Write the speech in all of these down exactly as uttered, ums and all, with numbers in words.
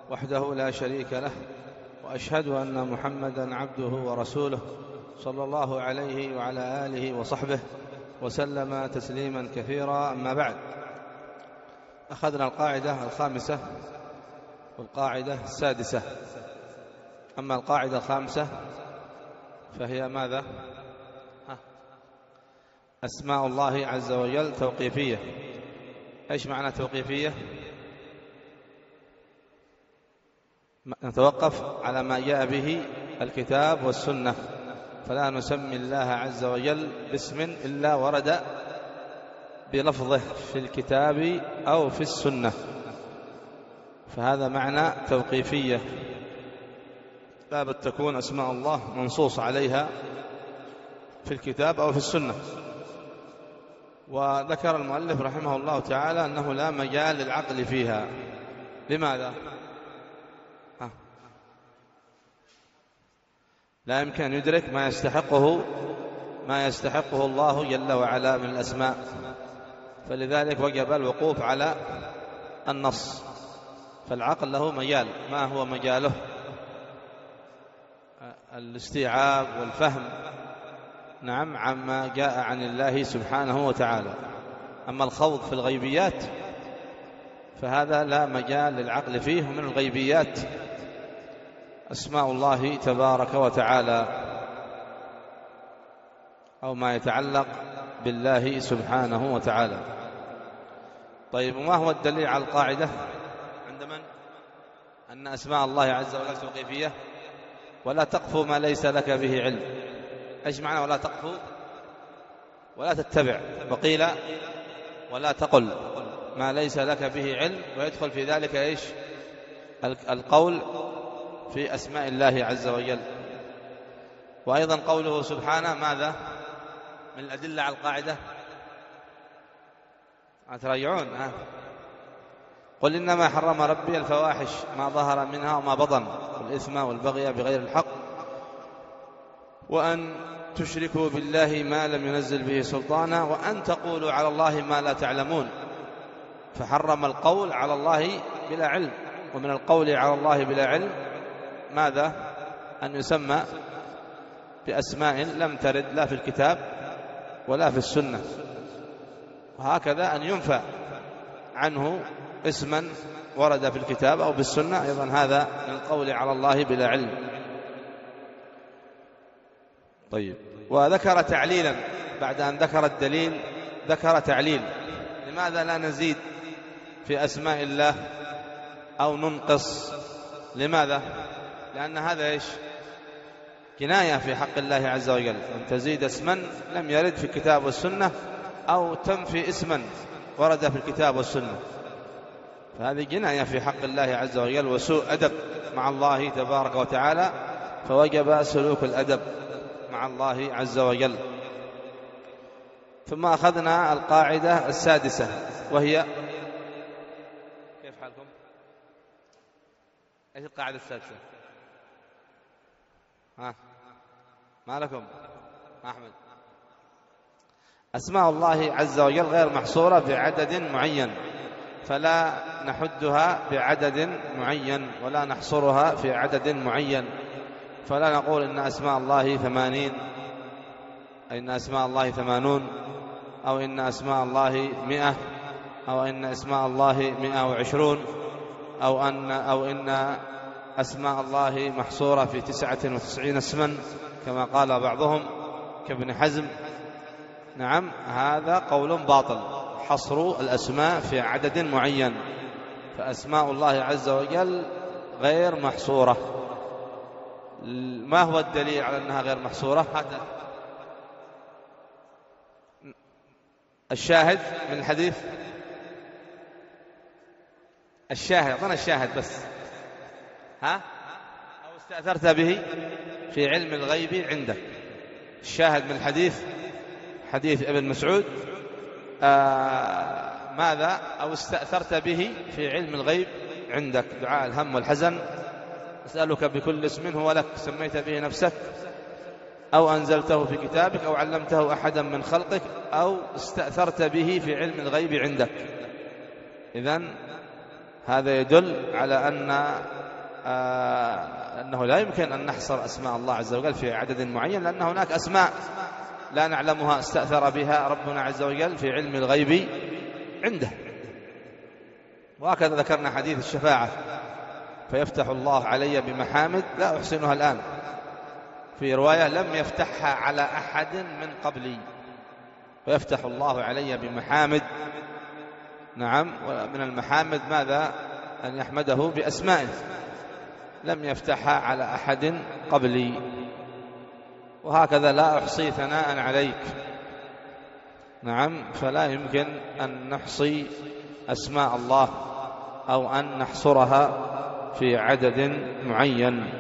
وحده لا شريك له، وأشهد أن محمدًا عبده ورسوله صلى الله عليه وعلى آله وصحبه وسلم تسليمًا كثيرا. أما بعد، أخذنا القاعدة الخامسة والقاعدة السادسة. أما القاعدة الخامسة فهي ماذا؟ أسماء الله عز وجل توقيفية. إيش معنى توقيفية؟ نتوقف على ما جاء به الكتاب والسنة، فلا نسمي الله عز وجل باسم إلا ورد بلفظه في الكتاب أو في السنة، فهذا معنى توقيفية. لا بد تكون أسماء الله منصوص عليها في الكتاب أو في السنة. وذكر المؤلف رحمه الله تعالى أنه لا مجال للعقل فيها. لماذا؟ ها. لا يمكن أن يدرك ما يستحقه ما يستحقه الله جل وعلا من الأسماء، فلذلك وجب الوقوف على النص. فالعقل له مجال. ما هو مجاله؟ الاستيعاب والفهم، نعم، عما جاء عن الله سبحانه وتعالى. أما الخوض في الغيبيات فهذا لا مجال للعقل فيه. من الغيبيات أسماء الله تبارك وتعالى أو ما يتعلق بالله سبحانه وتعالى. طيب، وما هو الدليل على القاعدة عند من؟ أن أسماء الله عز وجل توقيفية. ولا تقف ما ليس لك به علم. إيش معنى ولا تقف؟ ولا تتبع. وقيل ولا تقل ما ليس لك به علم، ويدخل في ذلك إيش؟ القول في أسماء الله عز وجل. وأيضا قوله سبحانه ماذا من الأدلة على القاعدة؟ تراجعون ها؟ قل إنما حرم ربي الفواحش ما ظهر منها وما بطن والإثم والبغي بغير الحق وأن تشركوا بالله ما لم ينزل به سلطانا وأن تقولوا على الله ما لا تعلمون. فحرم القول على الله بلا علم. ومن القول على الله بلا علم ماذا؟ أن يسمى بأسماء لم ترد لا في الكتاب ولا في السنة، وهكذا أن ينفى عنه اسما ورد في الكتاب أو بالسنة، أيضا هذا من القول على الله بلا علم. طيب، وذكر تعليلا بعد أن ذكر الدليل، ذكر تعليل. لماذا لا نزيد في أسماء الله أو ننقص؟ لماذا؟ لأن هذا إيش؟ كناية في حق الله عز وجل، أن تزيد اسما لم يرد في الكتاب والسنة أو تنفي اسما ورد في الكتاب والسنة، فهذه جناية في حق الله عز وجل وسوء أدب مع الله تبارك وتعالى، فوجب سلوك الأدب مع الله عز وجل. ثم أخذنا القاعدة السادسة وهي كيف حالكم؟ ايش القاعدة السادسة؟ ها ما لكم؟ أحمد، أسماء الله عز وجل غير محصورة بعدد معين، فلا نحدها بعدد معين ولا نحصرها في عدد معين. فلا نقول إن أسماء الله ثمانين، إن أسماء الله ثمانون، أو إن أسماء الله مئة، أو إن أسماء الله مئة وعشرون، أو أن أو إن أسماء الله محصورة في تسعة وتسعين اسما كما قال بعضهم كابن حزم. نعم، هذا قول باطل، حصر الأسماء في عدد معين. فأسماء الله عز وجل غير محصورة. ما هو الدليل على أنها غير محصورة؟ هذا الشاهد من الحديث. الشاهد، أعطنا الشاهد بس. ها؟ أو استأثرت به في علم الغيب عندك. الشاهد من الحديث حديث ابن مسعود آه ماذا؟ أو استأثرت به في علم الغيب عندك، دعاء الهم والحزن. أسألك بكل اسم هو لك سميت به نفسك أو أنزلته في كتابك أو علمته أحدا من خلقك أو استأثرت به في علم الغيب عندك. إذن هذا يدل على أن آه أنه لا يمكن أن نحصر أسماء الله عز وجل في عدد معين، لأن هناك أسماء لا نعلمها استأثر بها ربنا عز وجل في علم الغيب عنده. وهكذا ذكرنا حديث الشفاعة، فيفتح الله علي بمحامد لا أحسنها الآن، في رواية لم يفتحها على أحد من قبلي، فيفتح الله علي بمحامد. نعم، ومن المحامد ماذا؟ أن يحمده بأسمائه، لم يفتحها على أحد قبلي. وهكذا لا أحصي ثناء عليك. نعم، فلا يمكن أن نحصي أسماء الله أو أن نحصرها في عدد معين.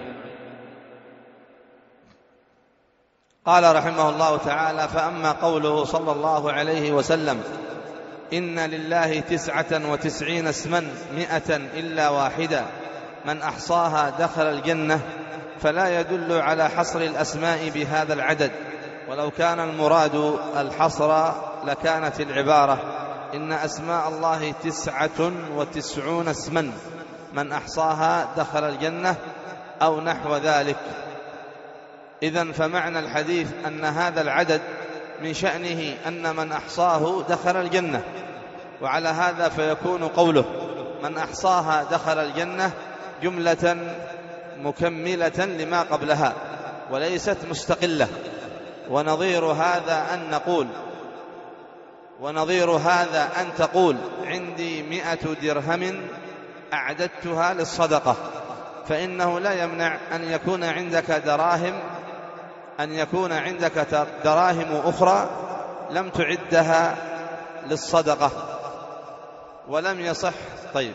قال رحمه الله تعالى: فأما قوله صلى الله عليه وسلم: إن لله تسعة وتسعين اسما مئة إلا واحدة من أحصاها دخل الجنة، فلا يدل على حصر الأسماء بهذا العدد، ولو كان المراد الحصر لكانت العبارة: إن أسماء الله تسعة وتسعون اسما من أحصاها دخل الجنة، أو نحو ذلك. إذن فمعنى الحديث أن هذا العدد من شأنه أن من أحصاه دخل الجنة، وعلى هذا فيكون قوله من أحصاها دخل الجنة جملة مكملة لما قبلها وليست مستقلة. ونظير هذا أن نقول ونظير هذا أن تقول: عندي مئة درهم أعددتها للصدقة، فإنه لا يمنع أن يكون عندك دراهم أن يكون عندك دراهم أخرى لم تعدها للصدقة ولم يصح. طيب،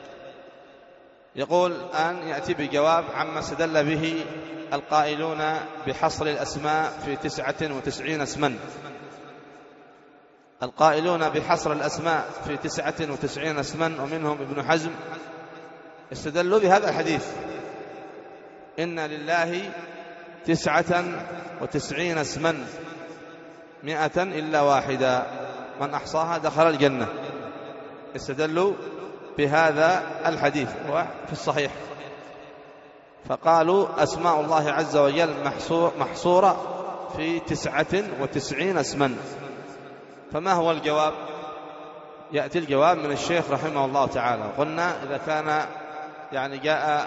يقول الآن يأتي بجواب عما استدل به القائلون بحصر الأسماء في تسعة وتسعين اسما. القائلون بحصر الأسماء في تسعة وتسعين اسما ومنهم ابن حزم استدلوا بهذا الحديث: إن لله تسعة وتسعين اسما مئة إلا واحدة من أحصاها دخل الجنة. استدلوا بهذا الحديث في الصحيح، فقالوا أسماء الله عز وجل محصورة في تسعة وتسعين اسما. فما هو الجواب؟ يأتي الجواب من الشيخ رحمه الله تعالى. قلنا إذا كان يعني جاء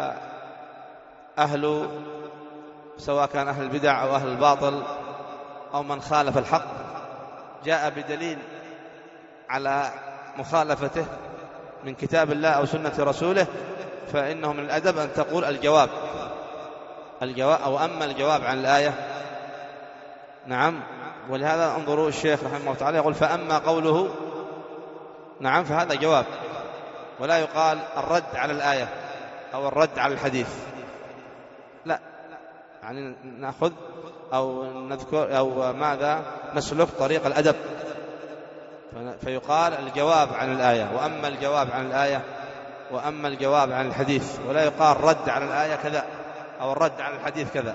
أهل سواء كان أهل البدع أو أهل الباطل أو من خالف الحق جاء بدليل على مخالفته من كتاب الله أو سنة رسوله، فإنه من الأدب أن تقول الجواب الجواب أو أما الجواب عن الآية. نعم، ولهذا انظروا الشيخ رحمه الله تعالى يقول: فأما قوله. نعم، فهذا جواب، ولا يقال الرد على الآية أو الرد على الحديث، لا، يعني نأخذ أو نذكر أو ماذا نسلك طريق الأدب، فيقال الجواب عن الآية، وأما الجواب عن الآية وأما الجواب عن الحديث، ولا يقال رد على الآية كذا أو الرد على الحديث كذا.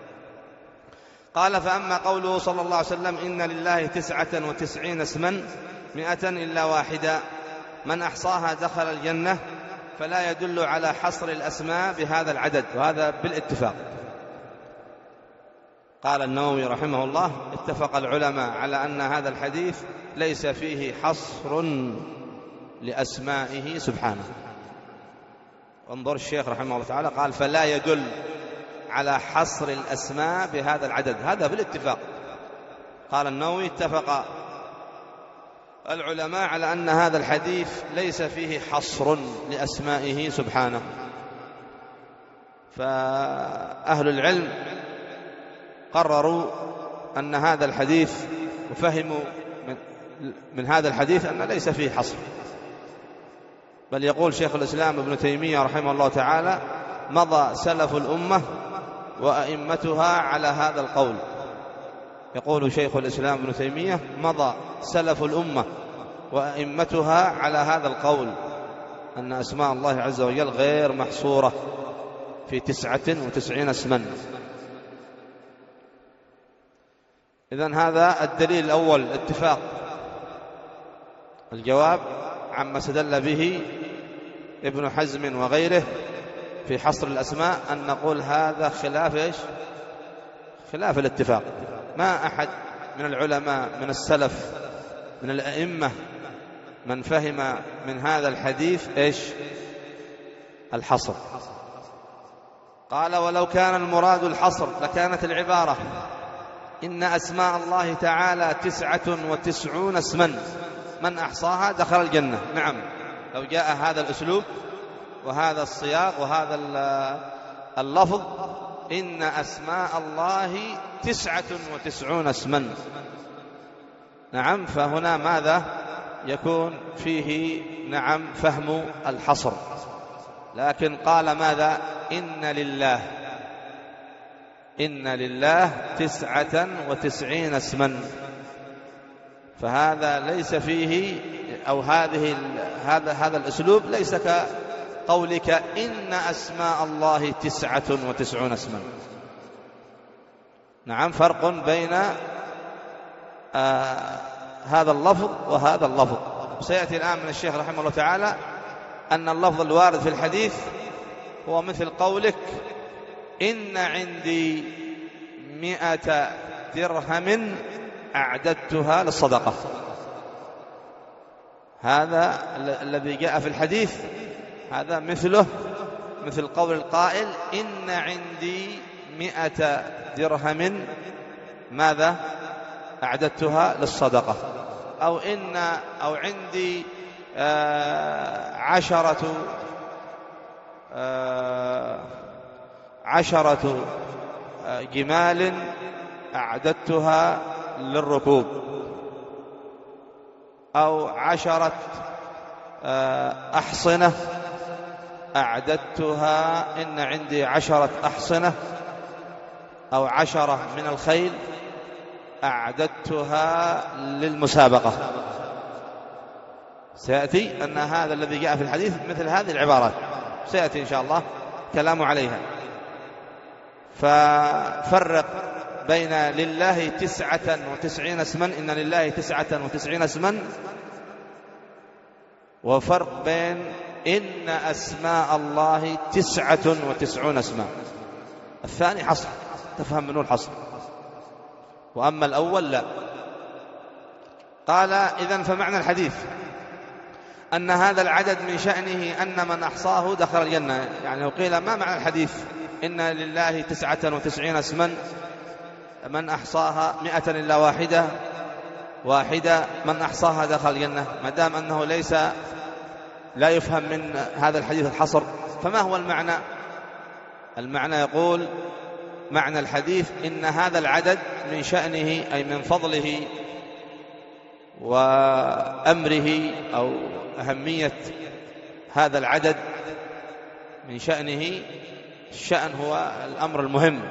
قال: فأما قوله صلى الله عليه وسلم: إن لله تسعة وتسعين اسما مئة إلا واحدة من أحصاها دخل الجنة، فلا يدل على حصر الأسماء بهذا العدد، وهذا بالاتفاق. قال النووي رحمه الله: اتفق العلماء على أن هذا الحديث ليس فيه حصر لأسمائه سبحانه. انظر الشيخ رحمه الله تعالى قال: فلا يدل على حصر الأسماء بهذا العدد، هذا بالاتفاق. قال النووي: اتفق العلماء على أن هذا الحديث ليس فيه حصر لأسمائه سبحانه. فأهل العلم قرروا أن هذا الحديث وفهموا من, من هذا الحديث أن ليس فيه حصر، بل يقول شيخ الإسلام ابن تيمية رحمه الله تعالى: مضى سلف الأمة وأئمتها على هذا القول. يقول شيخ الإسلام ابن تيمية: مضى سلف الأمة وأئمتها على هذا القول، أن أسماء الله عز وجل غير محصورة في تسعة وتسعين اسما. إذن هذا الدليل الأول، اتفاق. الجواب عما استدل به ابن حزم وغيره في حصر الأسماء أن نقول هذا خلاف إيش؟ خلاف الاتفاق. ما أحد من العلماء من السلف من الأئمة من فهم من هذا الحديث إيش؟ الحصر. قال ولو كان المراد الحصر لكانت العبارة إن أسماء الله تعالى تسعة وتسعون اسما من أحصاها دخل الجنة. نعم، لو جاء هذا الأسلوب وهذا السياق وهذا اللفظ إن أسماء الله تسعة وتسعون اسما، نعم، فهنا ماذا يكون فيه؟ نعم، فهم الحصر. لكن قال ماذا؟ إن لله إن لله تسعة وتسعين اسما، فهذا ليس فيه أو هذه هذا هذا الأسلوب ليس كقولك إن أسماء الله تسعة وتسعون اسما. نعم، فرق بين آه هذا اللفظ وهذا اللفظ. سيأتي الآن من الشيخ رحمه الله تعالى أن اللفظ الوارد في الحديث هو مثل قولك إن عندي مئة درهم أعددتها للصدقة. هذا الذي جاء في الحديث هذا مثله مثل قول القائل إن عندي مئة درهم ماذا أعددتها للصدقة، أو إن أو عندي آه عشرة آه عشرة آه جمال أعددتها للركوب، أو عشرة آه أحصنة أعددتها إن عندي عشرة أحصنة، أو عشرة من الخيل أعددتها للمسابقة. سيأتي أن هذا الذي جاء في الحديث مثل هذه العبارات، سيأتي إن شاء الله كلام عليها. ففرق بين لله تسعة وتسعين اسما، إن لله تسعة وتسعين اسما، وفرق بين إن أسماء الله تسعة وتسعون اسما. الثاني حصر، تفهم منه الحصر، وأما الأول لا. قال إذن فمعنى الحديث أن هذا العدد من شأنه أن من أحصاه دخل الجنة. يعني قيل ما معنى الحديث إن لله تسعة وتسعين اسما من أحصاها مئة إلا واحدة واحدة من أحصاها دخل الجنة، ما دام أنه ليس لا يفهم من هذا الحديث الحصر، فما هو المعنى؟ المعنى يقول معنى الحديث إن هذا العدد من شأنه أي من فضله وأمره أو أهمية هذا العدد من شأنه، الشأن هو الأمر المهم،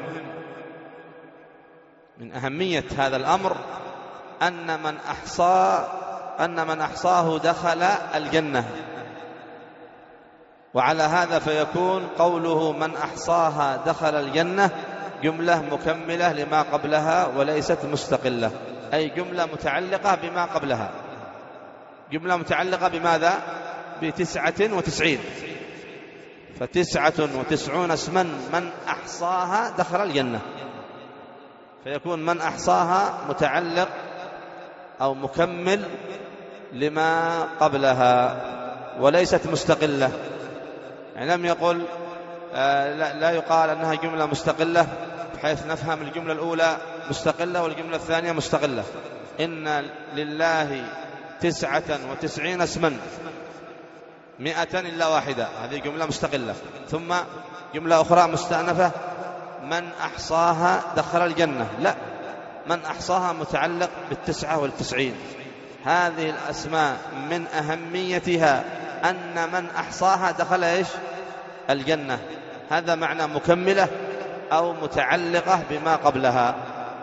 من أهمية هذا الأمر أن من أحصى أن من أحصاه دخل الجنة. وعلى هذا فيكون قوله من أحصاها دخل الجنة جملة مكملة لما قبلها وليست مستقلة، أي جملة متعلقة بما قبلها. جملة متعلقة بماذا؟ بتسعة وتسعين، فتسعة وتسعون اسما من أحصاها دخل الجنة، فيكون من أحصاها متعلق أو مكمل لما قبلها وليست مستقلة. يعني لم يقل آه لا, لا يقال أنها جملة مستقلة بحيث نفهم الجملة الأولى مستقلة والجملة الثانية مستقلة. إن لله تسعة وتسعين اسما مئة إلا واحدة، هذه جملة مستقلة. ثم جملة أخرى مستأنفة من أحصاها دخل الجنة، لا، من أحصاها متعلق بالتسعة والتسعين. هذه الأسماء من أهميتها أن من أحصاها دخل إيش؟ الجنة. هذا معنى مكملة أو متعلقة بما قبلها.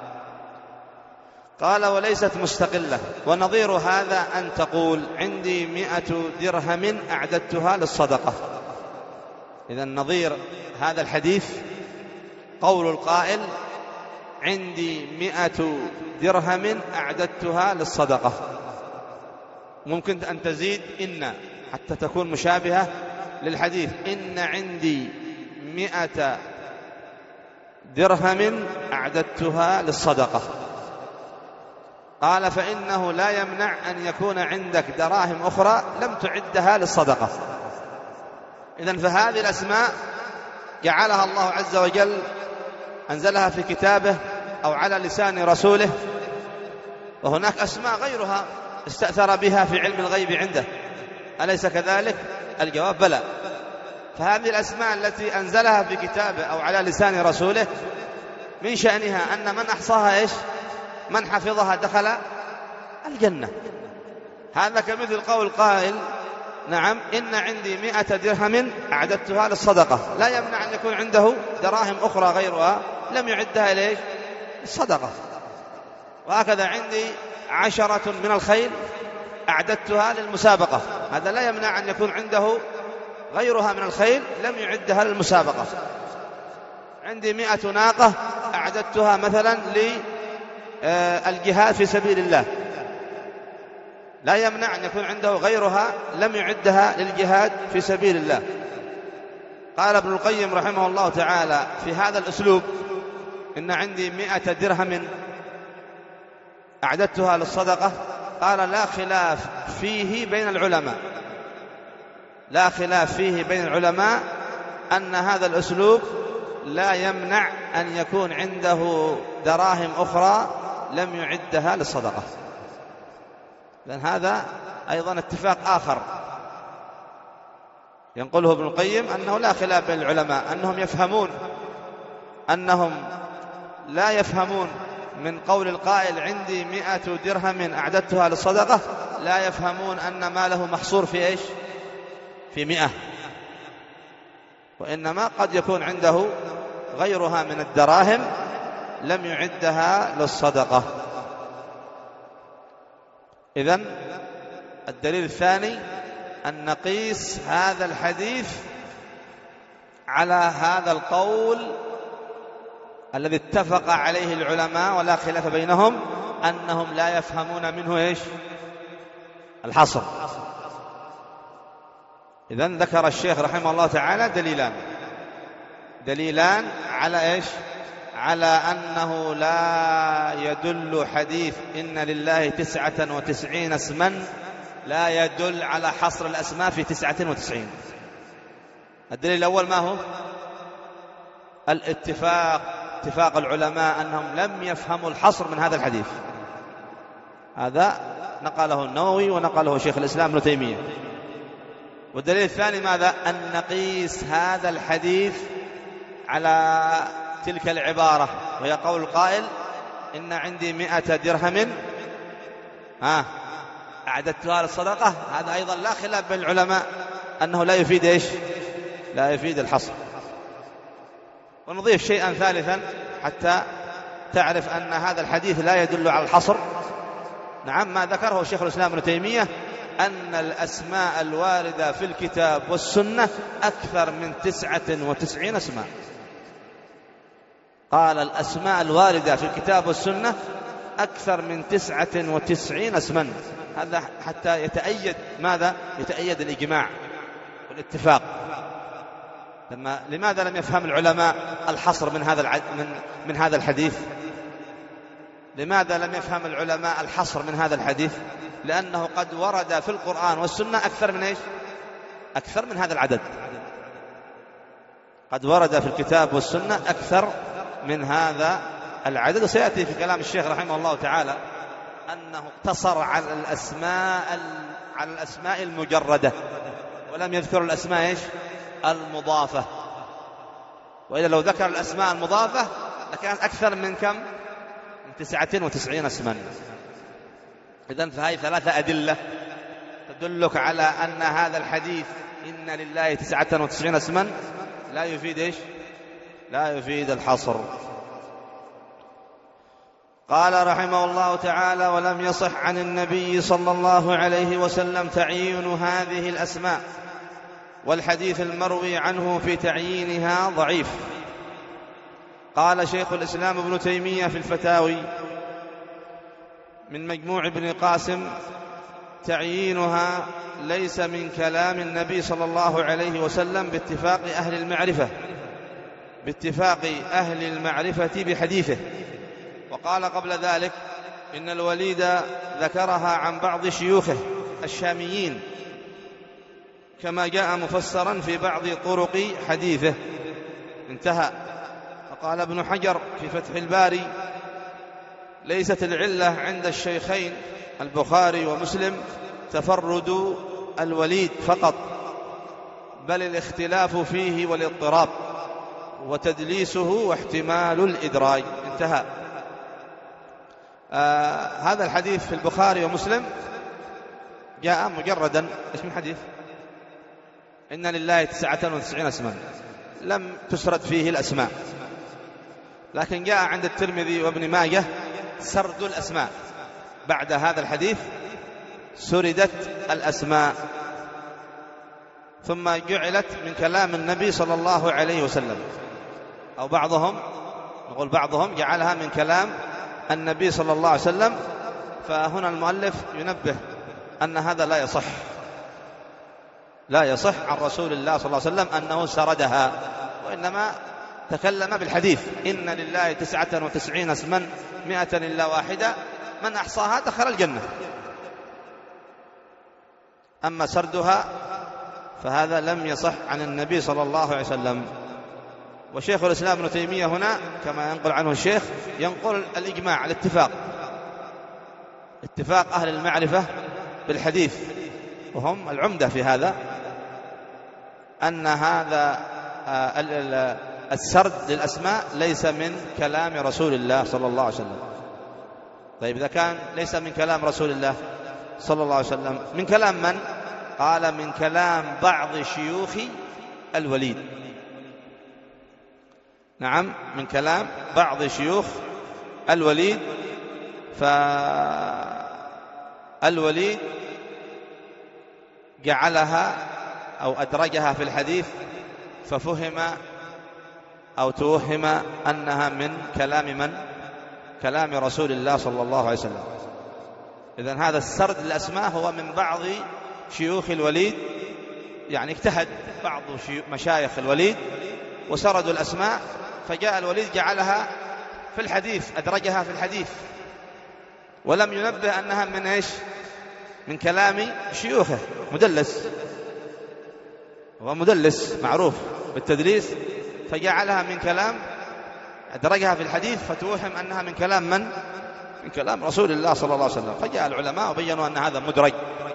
قال وليست مستقلة. ونظير هذا أن تقول عندي مئة درهم أعددتها للصدقة. إذن نظير هذا الحديث قول القائل عندي مئة درهم أعددتها للصدقة. ممكن أن تزيد إن حتى تكون مشابهة للحديث إن عندي مئة درهم أعددتها للصدقة. قال فإنه لا يمنع أن يكون عندك دراهم أخرى لم تعدها للصدقة. إذن فهذه الأسماء جعلها الله عز وجل، أنزلها في كتابه أو على لسان رسوله، وهناك أسماء غيرها استأثر بها في علم الغيب عنده، أليس كذلك؟ الجواب بلى. فهذه الأسماء التي أنزلها في كتابه أو على لسان رسوله من شأنها أن من أحصاها إيش؟ من حفظها دخل الجنة. هذا كمثل قول قائل نعم إن عندي مئة درهم أعددتها للصدقة، لا يمنع أن يكون عنده دراهم أخرى غيرها لم يعدها إليه الصدقة. وهكذا عندي عشرة من الخيل أعددتها للمسابقة، هذا لا يمنع أن يكون عنده غيرها من الخيل لم يعدها للمسابقة. عندي مئة ناقة أعددتها مثلا للجهاد في سبيل الله، لا يمنع أن يكون عنده غيرها لم يعدها للجهاد في سبيل الله. قال ابن القيم رحمه الله تعالى في هذا الأسلوب إن عندي مئة درهم أعددتها للصدقة، قال لا خلاف فيه بين العلماء، لا خلاف فيه بين العلماء أن هذا الأسلوب لا يمنع أن يكون عنده دراهم أخرى لم يعدها للصدقة. لأن هذا أيضا اتفاق آخر ينقله ابن القيم أنه لا خلاف بين العلماء، أنهم يفهمون أنهم لا يفهمون من قول القائل عندي مئة درهم أعددتها للصدقة، لا يفهمون أن ماله محصور في إيش؟ في مئة، وإنما قد يكون عنده غيرها من الدراهم لم يعدها للصدقة. إذن الدليل الثاني أن نقيس هذا الحديث على هذا القول الذي اتفق عليه العلماء ولا خلاف بينهم أنهم لا يفهمون منه إيش؟ الحصر. إذن ذكر الشيخ رحمه الله تعالى دليلان دليلان على إيش؟ على أنه لا يدل حديث إن لله تسعة وتسعين اسما لا يدل على حصر الأسماء في تسعة وتسعين. الدليل الأول ما هو؟ الاتفاق، اتفاق العلماء أنهم لم يفهموا الحصر من هذا الحديث. هذا نقله النووي ونقله شيخ الإسلام ابن تيمية. والدليل الثاني ماذا؟ أن نقيس هذا الحديث على تلك العبارة وهي قول القائل إن عندي مئة درهم ها أعددتها للصدقة. هذا أيضا لا خلاف بين العلماء أنه لا يفيد إيش؟ لا يفيد الحصر. ونضيف شيئا ثالثا حتى تعرف أن هذا الحديث لا يدل على الحصر. نعم، ما ذكره شيخ الإسلام ابن تيمية أن الأسماء الواردة في الكتاب والسنة أكثر من تسعة وتسعين اسما. قال الأسماء الواردة في الكتاب والسنة أكثر من تسعة وتسعين اسما. هذا حتى يتأيد ماذا؟ يتأيد الإجماع والاتفاق. لما لماذا لم يفهم العلماء الحصر من هذا الع... من من هذا الحديث؟ لماذا لم يفهم العلماء الحصر من هذا الحديث؟ لأنه قد ورد في القرآن والسنة أكثر من إيش؟ أكثر من هذا العدد. قد ورد في الكتاب والسنة أكثر من هذا العدد. وسيأتي في كلام الشيخ رحمه الله تعالى أنه اقتصر على الأسماء على الأسماء المجردة ولم يذكر الأسماء إيش؟ المضافة. وإذا لو ذكر الأسماء المضافة لكانت أكثر من كم؟ من تسعة وتسعين اسما. إذن فهذه ثلاثة أدلة تدلك على أن هذا الحديث إن لله تسعة وتسعين اسما لا يفيد إيش؟ لا يفيد الحصر. قال رحمه الله تعالى ولم يصح عن النبي صلى الله عليه وسلم تعيين هذه الأسماء، والحديث المروي عنه في تعيينها ضعيف. قال شيخ الإسلام ابن تيمية في الفتاوي من مجموع ابن قاسم تعيينها ليس من كلام النبي صلى الله عليه وسلم باتفاق أهل المعرفة، باتفاق أهل المعرفة بحديثه. وقال قبل ذلك إن الوليد ذكرها عن بعض شيوخه الشاميين كما جاء مفسرا في بعض طرق حديثه، انتهى. وقال ابن حجر في فتح الباري: ليست العلة عند الشيخين البخاري ومسلم تفرد الوليد فقط، بل الاختلاف فيه والاضطراب وتدليسه واحتمال الإدراج، انتهى. آه هذا الحديث في البخاري ومسلم جاء مجردا ايش من حديث؟ إن لله تسعة وتسعين اسما، لم تسرد فيه الأسماء، لكن جاء عند الترمذي وابن ماجه سرد الأسماء. بعد هذا الحديث سردت الأسماء، ثم جعلت من كلام النبي صلى الله عليه وسلم، أو بعضهم نقول بعضهم جعلها من كلام النبي صلى الله عليه وسلم. فهنا المؤلف ينبه أن هذا لا يصح، لا يصح عن رسول الله صلى الله عليه وسلم أنه سردها، وإنما تكلم بالحديث: إن لله تسعة وتسعين اسما مئة إلا واحدة، من أحصاها دخل الجنة. أما سردها فهذا لم يصح عن النبي صلى الله عليه وسلم. وشيخ الإسلام ابن تيمية هنا كما ينقل عنه الشيخ ينقل الإجماع، الاتفاق، اتفاق أهل المعرفة بالحديث، وهم العمدة في هذا، أن هذا السرد للأسماء ليس من كلام رسول الله صلى الله عليه وسلم. طيب إذا كان ليس من كلام رسول الله صلى الله عليه وسلم، من كلام من؟ قال: من كلام بعض شيوخ الوليد. نعم، من كلام بعض شيوخ الوليد. فالوليد جعلها أو أدرجها في الحديث، ففهم أو توهم أنها من كلام من؟ كلام رسول الله صلى الله عليه وسلم. إذن هذا السرد للأسماء هو من بعض شيوخ الوليد، يعني اجتهد بعض مشايخ الوليد وسردوا الأسماء، فجاء الوليد جعلها في الحديث، أدرجها في الحديث، ولم ينبه أنها من إيش؟ من كلام شيوخه. مدلس، هو مدلس معروف بالتدليس، فجعلها من كلام، أدرجها في الحديث، فتوهم أنها من كلام من؟ من كلام رسول الله صلى الله عليه وسلم. فجاء العلماء وبينوا أن هذا مدرج،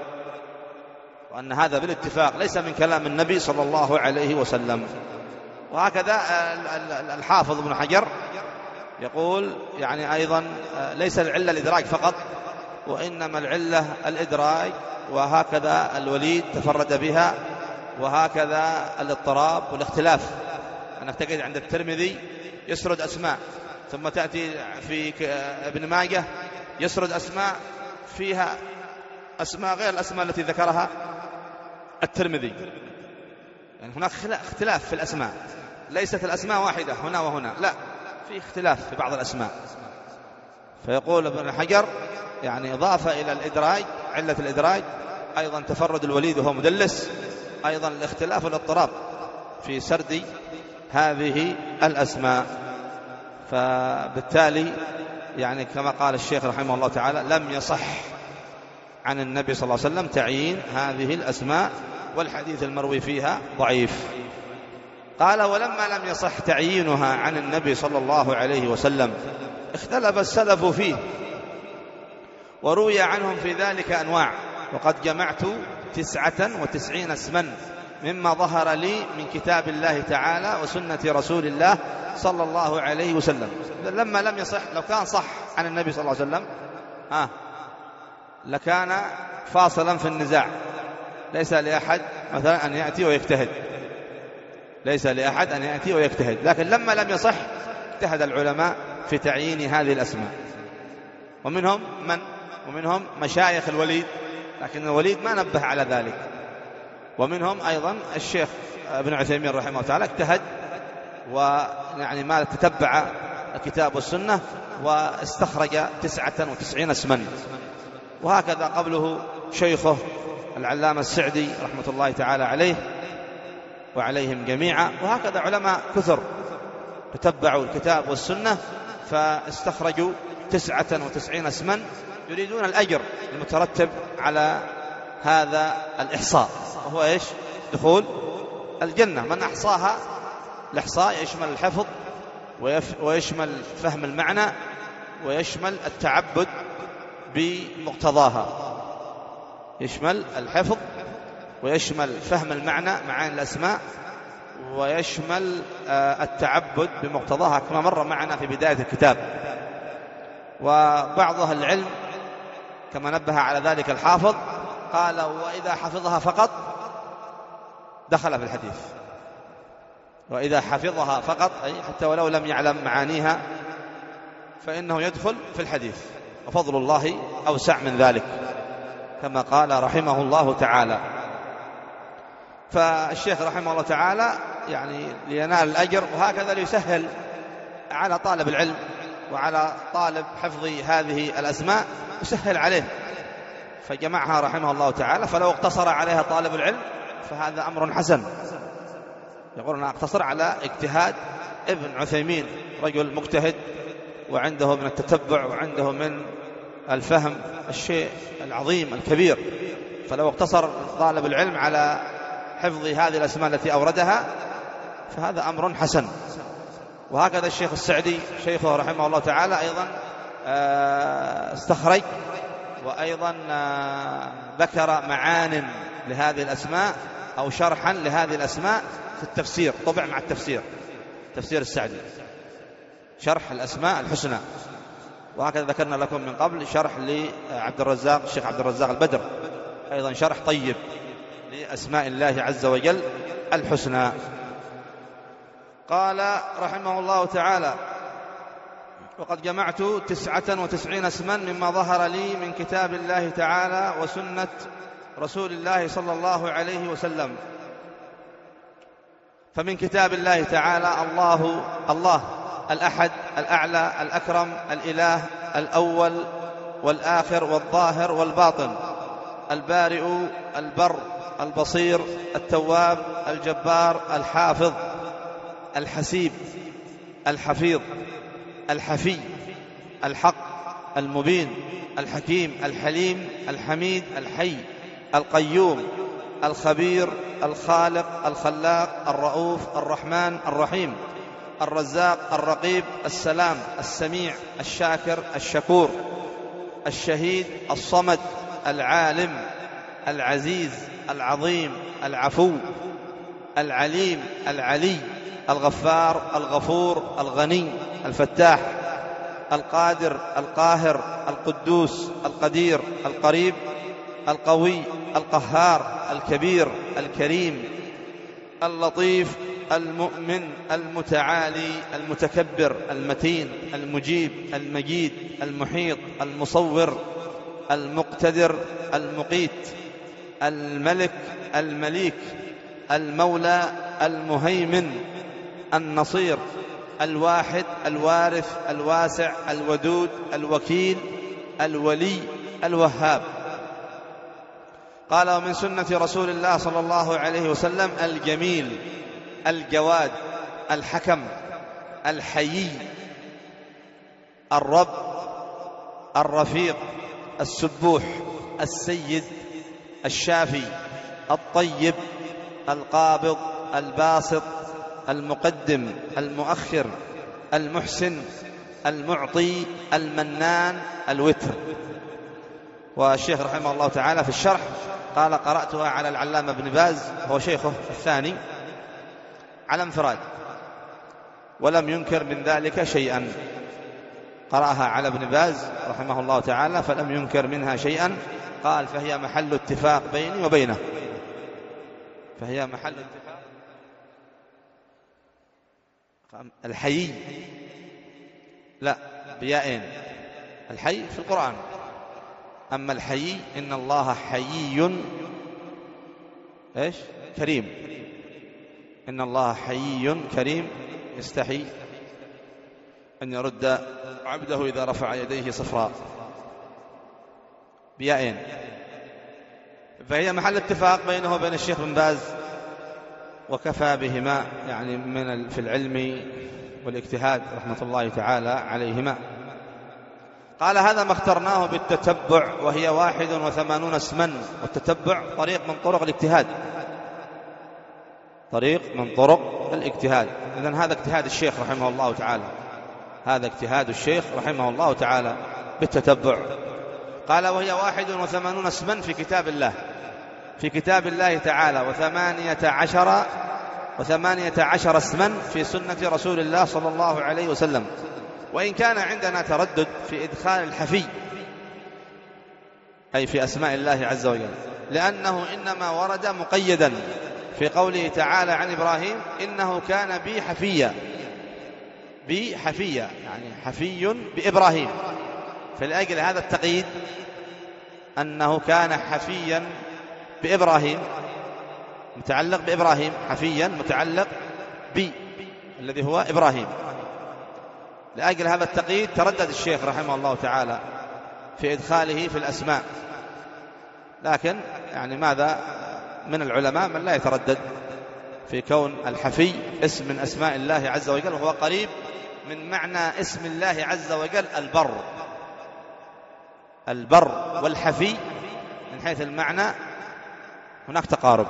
وأن هذا بالاتفاق ليس من كلام النبي صلى الله عليه وسلم. وهكذا الحافظ ابن حجر يقول يعني أيضا ليس العلة الإدراج فقط، وإنما العلة الإدراج، وهكذا الوليد تفرد بها، وهكذا الاضطراب والاختلاف. أنك تجد عند الترمذي يسرد أسماء، ثم تأتي في ابن ماجه يسرد أسماء فيها أسماء غير الأسماء التي ذكرها الترمذي. يعني هناك اختلاف في الأسماء، ليست الأسماء واحدة هنا وهنا، لا، في اختلاف في بعض الأسماء. فيقول ابن حجر يعني إضافة إلى الإدراج، علة الإدراج أيضا تفرد الوليد وهو مدلس، أيضا الاختلاف والاضطراب في سرد هذه الأسماء. فبالتالي يعني كما قال الشيخ رحمه الله تعالى لم يصح عن النبي صلى الله عليه وسلم تعيين هذه الأسماء، والحديث المروي فيها ضعيف. قال: ولما لم يصح تعيينها عن النبي صلى الله عليه وسلم اختلف السلف فيه، وروي عنهم في ذلك أنواع، وقد جمعت تسعة وتسعين اسما مما ظهر لي من كتاب الله تعالى وسنة رسول الله صلى الله عليه وسلم. لما لم يصح، لو كان صح عن النبي صلى الله عليه وسلم آه لكان فاصلا في النزاع، ليس لأحد مثلا أن يأتي ويجتهد، ليس لأحد أن يأتي ويجتهد. لكن لما لم يصح اجتهد العلماء في تعيين هذه الأسماء، ومنهم من ومنهم مشايخ الوليد، لكن الوليد ما نبه على ذلك. ومنهم أيضا الشيخ ابن عثيمين رحمه الله تعالى اجتهد، ويعني ما تتبع الكتاب والسنة واستخرج تسعة وتسعين اسما. وهكذا قبله شيخه العلامة السعدي رحمة الله تعالى عليه وعليهم جميعا، وهكذا علماء كثر تتبعوا الكتاب والسنة فاستخرجوا تسعة وتسعين اسما يريدون الأجر المترتب على هذا الإحصاء، وهو إيش؟ دخول الجنة. من أحصاها، الإحصاء يشمل الحفظ ويشمل فهم المعنى ويشمل التعبد بمقتضاها، يشمل الحفظ ويشمل فهم المعنى معاني الأسماء ويشمل التعبد بمقتضاها كما مر معنا في بداية الكتاب. وبعض أهل العلم كما نبه على ذلك الحافظ قال وإذا حفظها فقط دخل في الحديث، وإذا حفظها فقط أي حتى ولو لم يعلم معانيها فإنه يدخل في الحديث، وفضل الله أوسع من ذلك كما قال رحمه الله تعالى. فالشيخ رحمه الله تعالى يعني لينال الأجر، وهكذا ليسهل على طالب العلم وعلى طالب حفظ هذه الأسماء، يسهل عليه فجمعها رحمه الله تعالى. فلو اقتصر عليها طالب العلم فهذا أمر حسن. يقول أنا اقتصر على اجتهاد ابن عثيمين، رجل مجتهد وعنده من التتبع وعنده من الفهم الشيء العظيم الكبير، فلو اقتصر طالب العلم على حفظ هذه الأسماء التي أوردها فهذا أمر حسن. وهكذا الشيخ السعدي شيخه رحمه الله تعالى أيضا استخرج وأيضا ذكر معان لهذه الأسماء أو شرحا لهذه الأسماء في التفسير، طبع مع التفسير، تفسير السعدي شرح الأسماء الحسنى. وهكذا ذكرنا لكم من قبل شرح لعبد الرزاق الشيخ عبد الرزاق البدر، أيضا شرح طيب لأسماء الله عز وجل الحسنى. قال رحمه الله تعالى وقد جمعت تسعة وتسعين اسما مما ظهر لي من كتاب الله تعالى وسنة رسول الله صلى الله عليه وسلم. فمن كتاب الله تعالى الله الله الأحد الأعلى الأكرم الإله الأول والآخر والظاهر والباطن، البارئ البر البصير التواب الجبار الحافظ الحسيب الحفيظ الحفي الحق المبين الحكيم الحليم الحميد الحي القيوم الخبير الخالق الخلاق الرؤوف الرحمن الرحيم الرزاق الرقيب السلام السميع الشاكر الشكور الشهيد الصمد العالم العزيز العظيم العفو العليم العلي الغفار الغفور الغني الفتاح القادر القاهر القدوس القدير القريب القوي القهار الكبير الكريم اللطيف المؤمن المتعالي المتكبر المتين المجيب المجيد المحيط المصور المقتدر المقيت الملك المليك المولى المهيمن النصير الواحد الوارث الواسع الودود الوكيل الولي الوهاب. قال ومن سنة رسول الله صلى الله عليه وسلم الجميل الجواد الحكم الحيي الرب الرفيق السبوح السيد الشافي الطيب القابض الباسط المقدم المؤخر المحسن المعطي المنان الوتر. والشيخ رحمه الله تعالى في الشرح قال قرأتها على العلامة ابن باز هو شيخه الثاني على انفراد ولم ينكر من ذلك شيئا، قرأها على ابن باز رحمه الله تعالى فلم ينكر منها شيئا، قال فهي محل اتفاق بيني وبينه، فهي محل اتفاق. الحيي لا بيائين، الحي في القرآن، أما الحيي إن الله حيي إيش كريم، إن الله حيي كريم يستحي أن يرد عبده إذا رفع يديه صفراء، بيائين. فهي محل اتفاق بينه وبين الشيخ بن باز، وكفى بهما يعني من في العلم والاجتهاد رحمة الله تعالى عليهما. قال: هذا ما اخترناه بالتتبع، وهي واحد وثمانون اسما. والتتبع طريق من طرق الاجتهاد، طريق من طرق الاجتهاد. إذن هذا اجتهاد الشيخ رحمه الله تعالى، هذا اجتهاد الشيخ رحمه الله تعالى بالتتبع. قال: وهي واحد وثمانون اسما في كتاب الله، في كتاب الله تعالى، وثمانية عشر وثمانية عشر اسما في سنة رسول الله صلى الله عليه وسلم. وإن كان عندنا تردد في إدخال الحفي، أي في أسماء الله عز وجل، لأنه إنما ورد مقيدا في قوله تعالى عن إبراهيم: إنه كان بي حفيا، بي حفيا يعني حفي بإبراهيم. فلأجل هذا التقييد أنه كان حفيا بإبراهيم، متعلق بإبراهيم، حفيا متعلق بي الذي هو إبراهيم. لأجل هذا التقييد تردد الشيخ رحمه الله تعالى في إدخاله في الأسماء. لكن يعني ماذا من العلماء من لا يتردد في كون الحفي اسم من أسماء الله عز وجل، وهو قريب من معنى اسم الله عز وجل البر. البر والحفي من حيث المعنى هناك تقارب.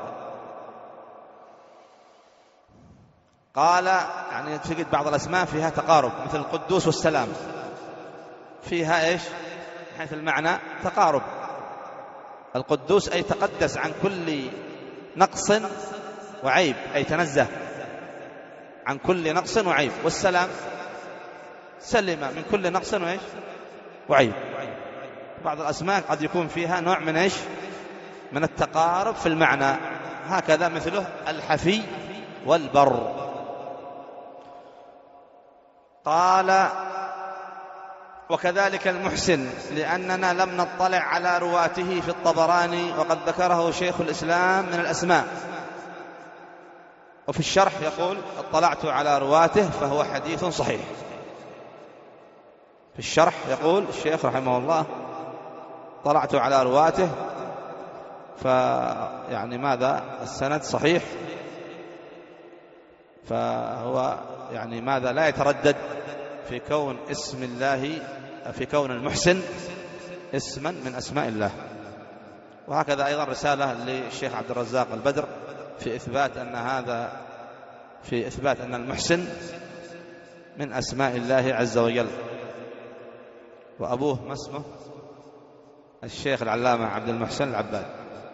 قال: يعني تجد بعض الأسماء فيها تقارب، مثل القدوس والسلام، فيها إيش من حيث المعنى تقارب. القدوس أي تقدس عن كل نقص وعيب، أي تنزه عن كل نقص وعيب. والسلام سلم من كل نقص وإيش وعيب. بعض الأسماء قد يكون فيها نوع من إيش من التقارب في المعنى، هكذا مثله الحفي والبر. قال: وكذلك المحسن، لأننا لم نطلع على رواته في الطبراني، وقد ذكره شيخ الإسلام من الأسماء. وفي الشرح يقول: اطلعت على رواته فهو حديث صحيح. في الشرح يقول الشيخ رحمه الله: اطلعت على رواته، فيعني ماذا السند صحيح، فهو يعني ماذا لا يتردد في كون اسم الله، في كون المحسن اسما من أسماء الله. وهكذا أيضا رسالة للشيخ عبد الرزاق البدر في إثبات أن هذا في إثبات أن المحسن من أسماء الله عز وجل. وأبوه ما اسمه؟ الشيخ العلامة عبد المحسن العباد.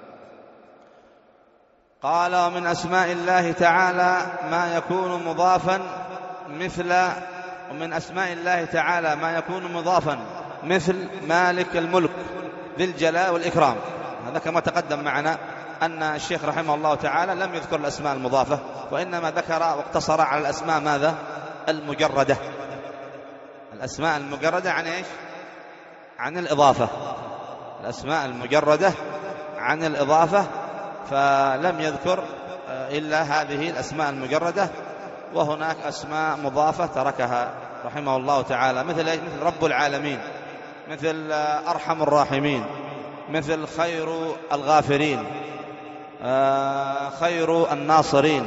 قال: ومن أسماء الله تعالى ما يكون مضافا مثل ومن أسماء الله تعالى ما يكون مضافا مثل مالك الملك ذي الجلال والإكرام. هذا كما تقدم معنا أن الشيخ رحمه الله تعالى لم يذكر الأسماء المضافة، وإنما ذكر واقتصر على الأسماء ماذا المجردة. الأسماء المجردة عن إيش عن الإضافة، الأسماء المجردة عن الإضافة، فلم يذكر إلا هذه الأسماء المجردة. وهناك أسماء مضافة تركها رحمه الله تعالى، مثل مثل رب العالمين، مثل أرحم الراحمين، مثل خير الغافرين، خير الناصرين،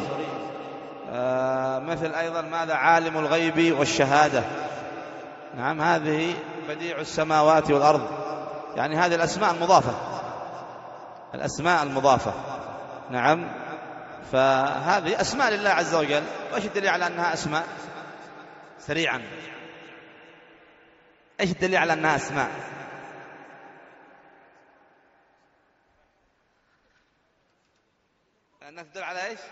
مثل أيضا ماذا عالم الغيب والشهادة. نعم، هذه بديع السماوات والأرض. يعني هذه الأسماء المضافة، الأسماء المضافة. نعم، فهذه أسماء لله عز وجل. وإيش الدليل على أنها أسماء؟ سريعا، إيش الدليل على أنها أسماء؟ أنها تدل على إيش؟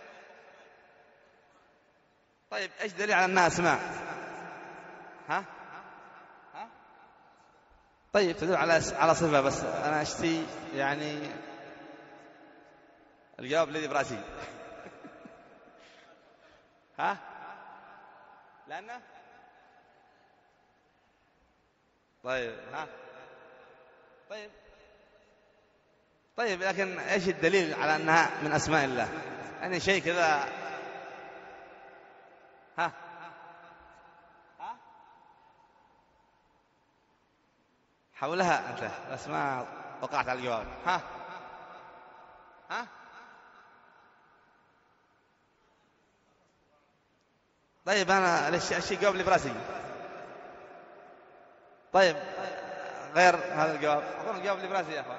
طيب إيش الدليل على أنها أسماء؟ ها؟ ها؟ طيب تدل على على صفة، بس أنا أشتي يعني الجواب الذي براسي. ها؟ لأنه طيب ها طيب طيب لكن ايش الدليل على انها من اسماء الله؟ يعني شيء كذا. ها ها حولها انت، بس ما وقعت على الجواب. ها ها طيب أنا الشيء جواب لي براسي. طيب غير هذا الجواب أقول الجواب لي براسي يا أخوان.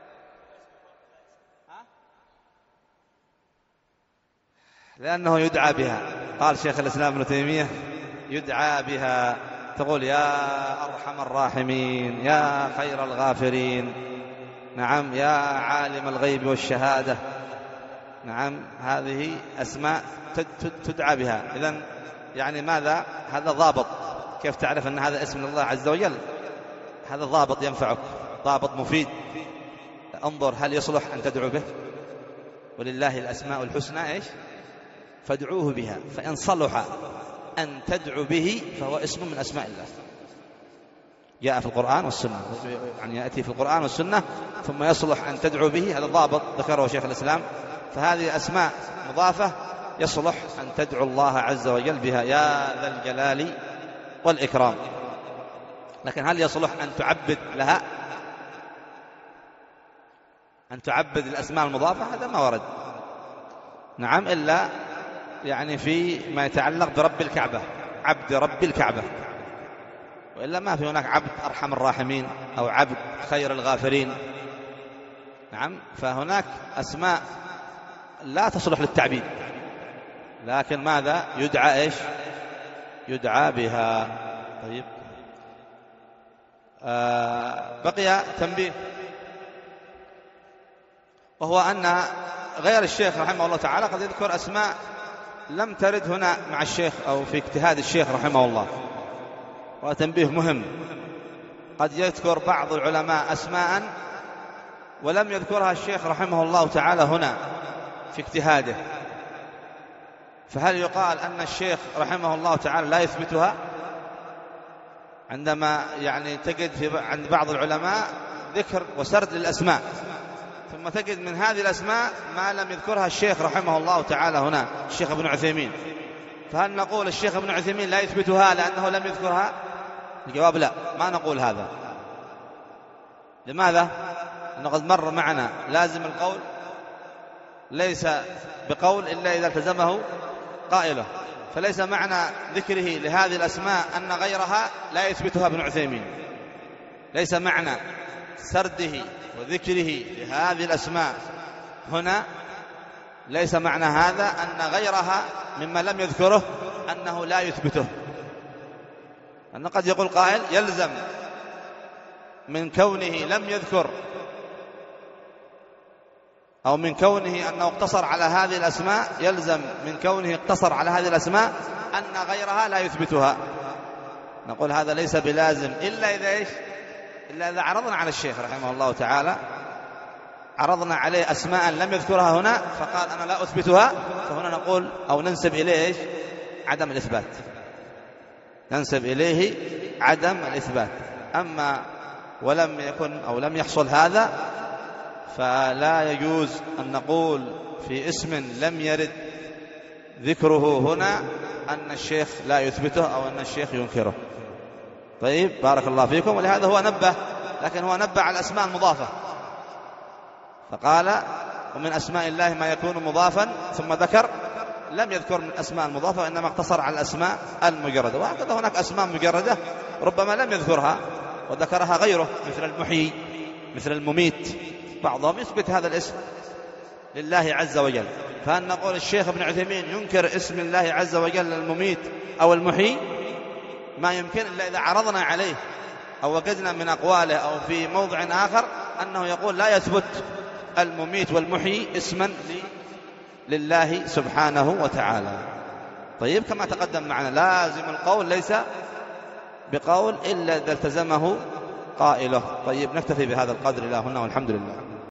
لأنه يدعى بها. قال شيخ الإسلام ابن تيمية يدعى بها، تقول يا أرحم الراحمين، يا خير الغافرين، نعم، يا عالم الغيب والشهادة، نعم، هذه أسماء تدعى بها. إذن يعني ماذا؟ هذا ضابط. كيف تعرف أن هذا اسم الله عز وجل؟ هذا ضابط ينفعك، ضابط مفيد. انظر هل يصلح أن تدعو به؟ ولله الأسماء الحسنى إيش؟ فادعوه بها، فإن صلح أن تدعو به فهو اسم من أسماء الله. جاء في القرآن والسنة، يعني يأتي في القرآن والسنة ثم يصلح أن تدعو به، هذا ضابط ذكره شيخ الإسلام. فهذه أسماء مضافة يصلح أن تدعو الله عز وجل بها، يا ذا الجلال والإكرام. لكن هل يصلح أن تعبد لها؟ أن تعبد الأسماء المضافة؟ هذا ما ورد، نعم، إلا يعني في ما يتعلق برب الكعبة، عبد رب الكعبة، وإلا ما في هناك عبد أرحم الراحمين أو عبد خير الغافرين، نعم. فهناك أسماء لا تصلح للتعبيد، لكن ماذا؟ يدعى إيش؟ يدعى بها. طيب آه بقي تنبيه، وهو أن غير الشيخ رحمه الله تعالى قد يذكر أسماء لم ترد هنا مع الشيخ أو في اجتهاد الشيخ رحمه الله. وتنبيه مهم، قد يذكر بعض العلماء أسماء ولم يذكرها الشيخ رحمه الله تعالى هنا في اجتهاده، فهل يقال أن الشيخ رحمه الله تعالى لا يثبتها؟ عندما يعني تجد في عند بعض العلماء ذكر وسرد للأسماء، ثم تجد من هذه الأسماء ما لم يذكرها الشيخ رحمه الله تعالى هنا، الشيخ ابن عثيمين، فهل نقول الشيخ ابن عثيمين لا يثبتها لأنه لم يذكرها؟ الجواب لا، ما نقول هذا. لماذا؟ لأنه قد مر معنا لازم القول ليس بقول إلا إذا التزمه قائله، فليس معنى ذكره لهذه الأسماء أن غيرها لا يثبتها ابن عثيمين، ليس معنى سرده وذكره لهذه الأسماء هنا ليس معنى هذا أن غيرها مما لم يذكره أنه لا يثبته. أن قد يقول قائل يلزم من كونه لم يذكر أو من كونه أنه اقتصر على هذه الأسماء، يلزم من كونه اقتصر على هذه الأسماء أن غيرها لا يثبتها. نقول هذا ليس بلازم إلا إذا إيش؟ إلا إذا عرضنا على الشيخ رحمه الله تعالى، عرضنا عليه أسماء لم يذكرها هنا فقال أنا لا أثبتها، فهنا نقول أو ننسب إليه إيش؟ عدم الإثبات، ننسب إليه عدم الإثبات. أما ولم يكن أو لم يحصل هذا فلا يجوز أن نقول في اسم لم يرد ذكره هنا أن الشيخ لا يثبته أو أن الشيخ ينكره. طيب بارك الله فيكم. ولهذا هو نبه، لكن هو نبه على الأسماء المضافة، فقال ومن أسماء الله ما يكون مضافا، ثم ذكر لم يذكر من أسماء المضافة، وإنما اقتصر على الأسماء المجردة. وهكذا هناك أسماء مجردة ربما لم يذكرها وذكرها غيره، مثل المحيي، مثل المميت، بعضهم يثبت هذا الاسم لله عز وجل. فأن نقول الشيخ ابن عثيمين ينكر اسم الله عز وجل المميت أو المحيي ما يمكن إلا إذا عرضنا عليه أو وجدنا من أقواله أو في موضع آخر أنه يقول لا يثبت المميت والمحيي اسما لله سبحانه وتعالى. طيب كما تقدم معنا لازم القول ليس بقول إلا إذا التزمه قائله. طيب نكتفي بهذا القدر إلى هنا والحمد لله.